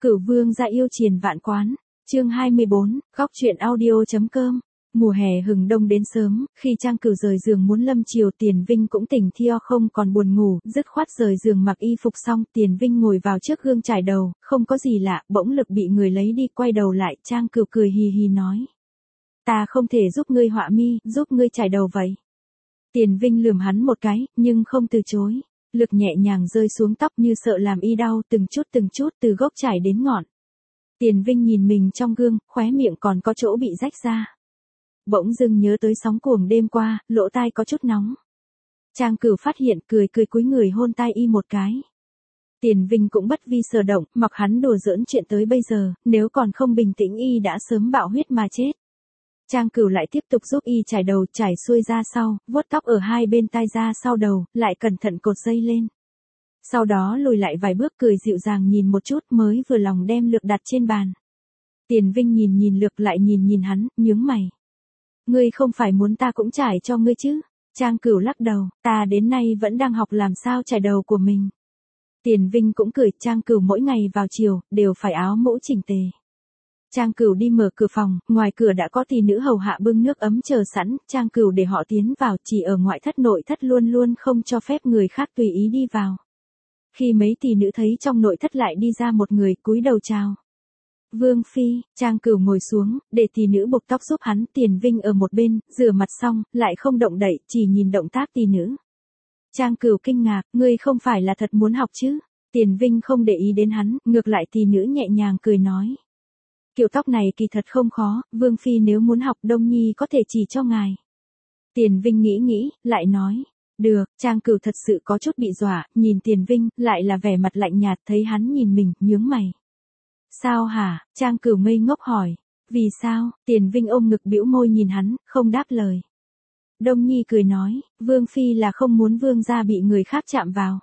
Cửu vương gia yêu triền vạn quán. Chương 24, góc truyện audio.com. Mùa hè hừng đông đến sớm, khi Trang Cửu rời giường muốn lâm chiều, Tiền Vinh cũng tỉnh thio không còn buồn ngủ, dứt khoát rời giường mặc y phục xong, Tiền Vinh ngồi vào trước gương chải đầu, không có gì lạ, bỗng lực bị người lấy đi, quay đầu lại, Trang Cửu cười hì hì nói: "Ta không thể giúp ngươi họa mi, giúp ngươi chải đầu vậy." Tiền Vinh lườm hắn một cái, nhưng không từ chối. Lực nhẹ nhàng rơi xuống tóc như sợ làm y đau, từng chút từ gốc chải đến ngọn. Tiền Vinh nhìn mình trong gương, khóe miệng còn có chỗ bị rách ra. Bỗng dưng nhớ tới sóng cuồng đêm qua, lỗ tai có chút nóng. Trang Cửu phát hiện, cười cúi người hôn tai y một cái. Tiền Vinh cũng bất vi sở động, mặc hắn đùa giỡn chuyện tới bây giờ, nếu còn không bình tĩnh y đã sớm bạo huyết mà chết. Trang Cửu lại tiếp tục giúp y trải đầu, trải xuôi ra sau, vuốt tóc ở hai bên tai ra sau đầu, lại cẩn thận cột dây lên. Sau đó lùi lại vài bước, cười dịu dàng nhìn một chút, mới vừa lòng đem lược đặt trên bàn. Tiền Vinh nhìn lược lại nhìn hắn, nhướng mày. "Ngươi không phải muốn ta cũng trải cho ngươi chứ?" Trang Cửu lắc đầu, "Ta đến nay vẫn đang học làm sao trải đầu của mình." Tiền Vinh cũng cười, Trang Cửu mỗi ngày vào chiều, đều phải áo mũ chỉnh tề. Trang Cửu đi mở cửa phòng, ngoài cửa đã có tỷ nữ hầu hạ bưng nước ấm chờ sẵn, Trang Cửu để họ tiến vào, chỉ ở ngoại thất nội thất luôn luôn không cho phép người khác tùy ý đi vào. Khi mấy tỷ nữ thấy trong nội thất lại đi ra một người, cúi đầu chào. "Vương phi." Trang Cửu ngồi xuống, để tỷ nữ buộc tóc giúp hắn, Tiền Vinh ở một bên, rửa mặt xong, lại không động đậy, chỉ nhìn động tác tỷ nữ. Trang Cửu kinh ngạc, "Ngươi không phải là thật muốn học chứ?" Tiền Vinh không để ý đến hắn, ngược lại tỷ nữ nhẹ nhàng cười nói: "Kiểu tóc này kỳ thật không khó, Vương phi nếu muốn học, Đông Nhi có thể chỉ cho ngài." Tiền Vinh nghĩ, lại nói: "Được." Trang Cửu thật sự có chút bị dọa, nhìn Tiền Vinh, lại là vẻ mặt lạnh nhạt, thấy hắn nhìn mình, nhướng mày. "Sao hả?" Trang Cửu ngây ngốc hỏi. "Vì sao?" Tiền Vinh ôm ngực bĩu môi nhìn hắn, không đáp lời. Đông Nhi cười nói: "Vương phi là không muốn vương gia bị người khác chạm vào.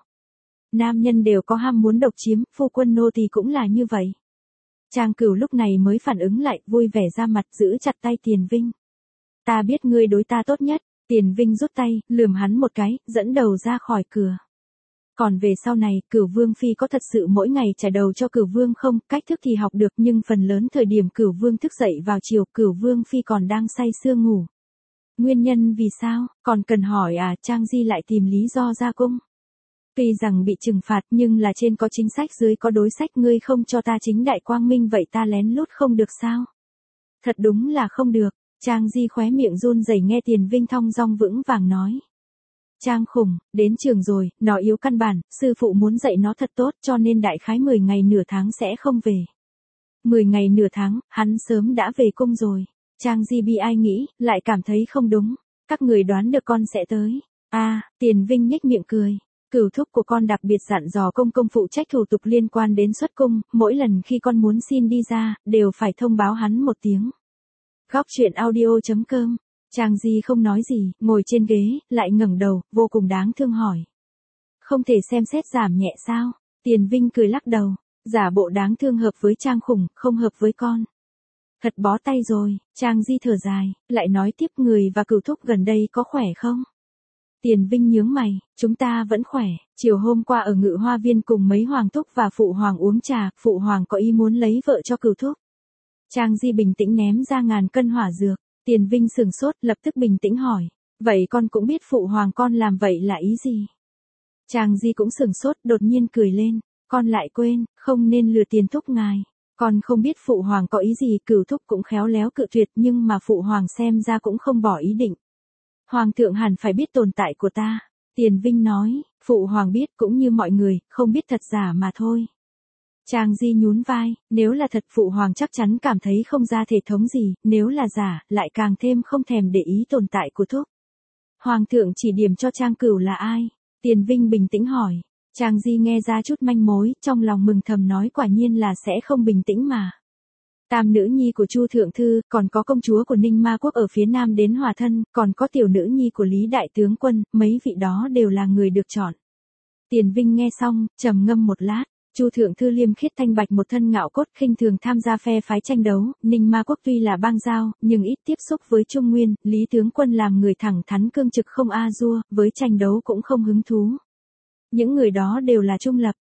Nam nhân đều có ham muốn độc chiếm, phu quân nô tỳ cũng là như vậy." Trang Cửu lúc này mới phản ứng lại, vui vẻ ra mặt, giữ chặt tay Tiền Vinh. "Ta biết ngươi đối ta tốt nhất." Tiền Vinh rút tay, lườm hắn một cái, dẫn đầu ra khỏi cửa. Còn về sau này, Cửu Vương phi có thật sự mỗi ngày trải đầu cho Cửu Vương không? Cách thức thì học được, nhưng phần lớn thời điểm Cửu Vương thức dậy vào chiều, Cửu Vương phi còn đang say sưa ngủ. Nguyên nhân vì sao, còn cần hỏi à? Trang Di lại tìm lý do ra cung. "Tuy rằng bị trừng phạt, nhưng là trên có chính sách dưới có đối sách, ngươi không cho ta chính đại quang minh vậy ta lén lút không được sao?" "Thật đúng là không được." Trang Di khóe miệng run rẩy nghe Tiền Vinh thong dong vững vàng nói. "Trang Khủng, đến trường rồi, nó yếu căn bản, sư phụ muốn dạy nó thật tốt, cho nên đại khái 10 ngày nửa tháng sẽ không về." 10 ngày nửa tháng, hắn sớm đã về cung rồi. Trang Di bi ai nghĩ, lại cảm thấy không đúng. "Các người đoán được con sẽ tới." Tiền Vinh nhếch miệng cười. "Cửu thúc của con đặc biệt dặn dò công công phụ trách thủ tục liên quan đến xuất cung, mỗi lần khi con muốn xin đi ra, đều phải thông báo hắn một tiếng." Góc truyện audio.com. Trang Di không nói gì, ngồi trên ghế, lại ngẩng đầu, vô cùng đáng thương hỏi: "Không thể xem xét giảm nhẹ sao?" Tiền Vinh cười lắc đầu, giả bộ đáng thương hợp với Trang Khủng, không hợp với con. Thật bó tay rồi. Trang Di thở dài, lại nói tiếp: "Người và Cửu thúc gần đây có khỏe không?" Tiền Vinh nhướng mày, "Chúng ta vẫn khỏe, chiều hôm qua ở Ngự Hoa Viên cùng mấy hoàng thúc và phụ hoàng uống trà, phụ hoàng có ý muốn lấy vợ cho Cửu thúc." Trang Di bình tĩnh ném ra 1000 cân hỏa dược. Tiền Vinh sửng sốt, lập tức bình tĩnh hỏi: "Vậy con cũng biết phụ hoàng con làm vậy là ý gì?" Trang Di cũng sửng sốt, đột nhiên cười lên: "Con lại quên, không nên lừa Tiền thúc ngài. Con không biết phụ hoàng có ý gì." Cửu thúc cũng khéo léo cự tuyệt, nhưng mà phụ hoàng xem ra cũng không bỏ ý định. "Hoàng thượng hẳn phải biết tồn tại của ta." Tiền Vinh nói: "Phụ hoàng biết, cũng như mọi người, không biết thật giả mà thôi." Trang Di nhún vai, nếu là thật phụ hoàng chắc chắn cảm thấy không ra thể thống gì, nếu là giả, lại càng thêm không thèm để ý tồn tại của thúc. "Hoàng thượng chỉ điểm cho Trang Cửu là ai?" Tiền Vinh bình tĩnh hỏi. Trang Di nghe ra chút manh mối, trong lòng mừng thầm nói quả nhiên là sẽ không bình tĩnh mà. Tam nữ nhi của Chu Thượng Thư, còn có công chúa của Ninh Ma Quốc ở phía nam đến hòa thân, còn có tiểu nữ nhi của Lý Đại Tướng Quân, mấy vị đó đều là người được chọn. Tiền Vinh nghe xong, trầm ngâm một lát. Chu Thượng Thư liêm khiết thanh bạch, một thân ngạo cốt, khinh thường tham gia phe phái tranh đấu. Ninh Ma Quốc tuy là bang giao, nhưng ít tiếp xúc với Trung Nguyên. Lý Tướng Quân làm người thẳng thắn cương trực không a dua, với tranh đấu cũng không hứng thú. Những người đó đều là trung lập.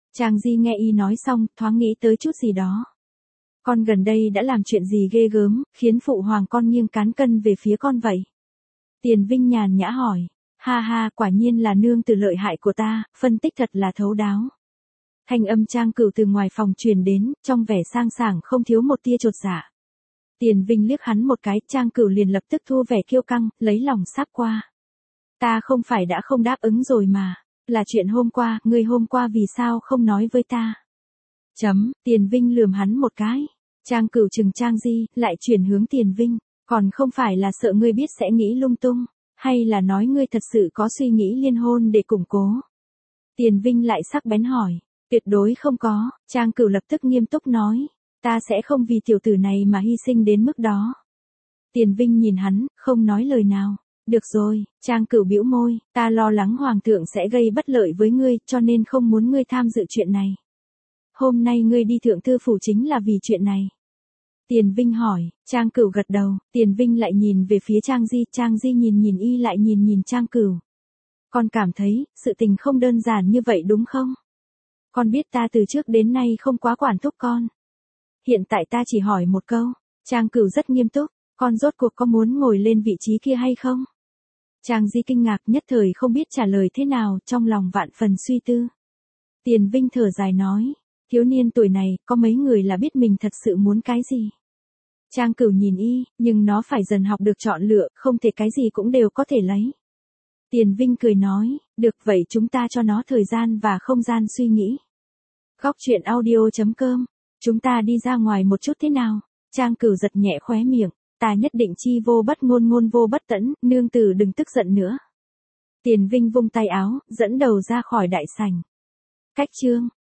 Trang Di nghe y nói xong, thoáng nghĩ tới chút gì đó. Con gần đây đã làm chuyện gì ghê gớm, khiến phụ hoàng con nghiêng cán cân về phía con vậy? Tiền Vinh nhàn nhã hỏi. Ha ha, quả nhiên là nương tử lợi hại của ta, phân tích thật là thấu đáo. Thanh âm Trang Cửu từ ngoài phòng truyền đến, trong vẻ sang sảng không thiếu một tia chột dạ. Tiền Vinh liếc hắn một cái, Trang Cửu liền lập tức thu vẻ kiêu căng, lấy lòng sáp qua. Ta không phải đã không đáp ứng rồi mà, là chuyện hôm qua, ngươi hôm qua vì sao không nói với ta? Tiền Vinh lườm hắn một cái. Trang Cửu chừng Trang Di, lại chuyển hướng Tiền Vinh, còn không phải là sợ ngươi biết sẽ nghĩ lung tung, hay là nói ngươi thật sự có suy nghĩ liên hôn để củng cố? Tiền Vinh lại sắc bén hỏi. Tuyệt đối không có, Trang Cửu lập tức nghiêm túc nói. Ta sẽ không vì tiểu tử này mà hy sinh đến mức đó. Tiền Vinh nhìn hắn, không nói lời nào. Được rồi, Trang Cửu bĩu môi, ta lo lắng hoàng thượng sẽ gây bất lợi với ngươi, cho nên không muốn ngươi tham dự chuyện này. Hôm nay ngươi đi thượng thư phủ chính là vì chuyện này. Tiền Vinh hỏi, Trang Cửu gật đầu, Tiền Vinh lại nhìn về phía Trang Di nhìn y lại nhìn Trang Cửu. Con cảm thấy, sự tình không đơn giản như vậy đúng không? Con biết ta từ trước đến nay không quá quản thúc con. Hiện tại ta chỉ hỏi một câu. Trang Cửu rất nghiêm túc, con rốt cuộc có muốn ngồi lên vị trí kia hay không? Trang Di kinh ngạc nhất thời không biết trả lời thế nào, trong lòng vạn phần suy tư. Tiền Vinh thở dài nói, thiếu niên tuổi này, có mấy người là biết mình thật sự muốn cái gì. Trang Cửu nhìn y, nhưng nó phải dần học được chọn lựa, không thể cái gì cũng đều có thể lấy. Tiền Vinh cười nói, được vậy chúng ta cho nó thời gian và không gian suy nghĩ. Góc truyện audio.com, chúng ta đi ra ngoài một chút thế nào? Trang Cửu giật nhẹ khóe miệng, ta nhất định chi vô bất ngôn ngôn vô bất tẫn, nương tử đừng tức giận nữa. Tiền Vinh vung tay áo, dẫn đầu ra khỏi đại sảnh. Cách chương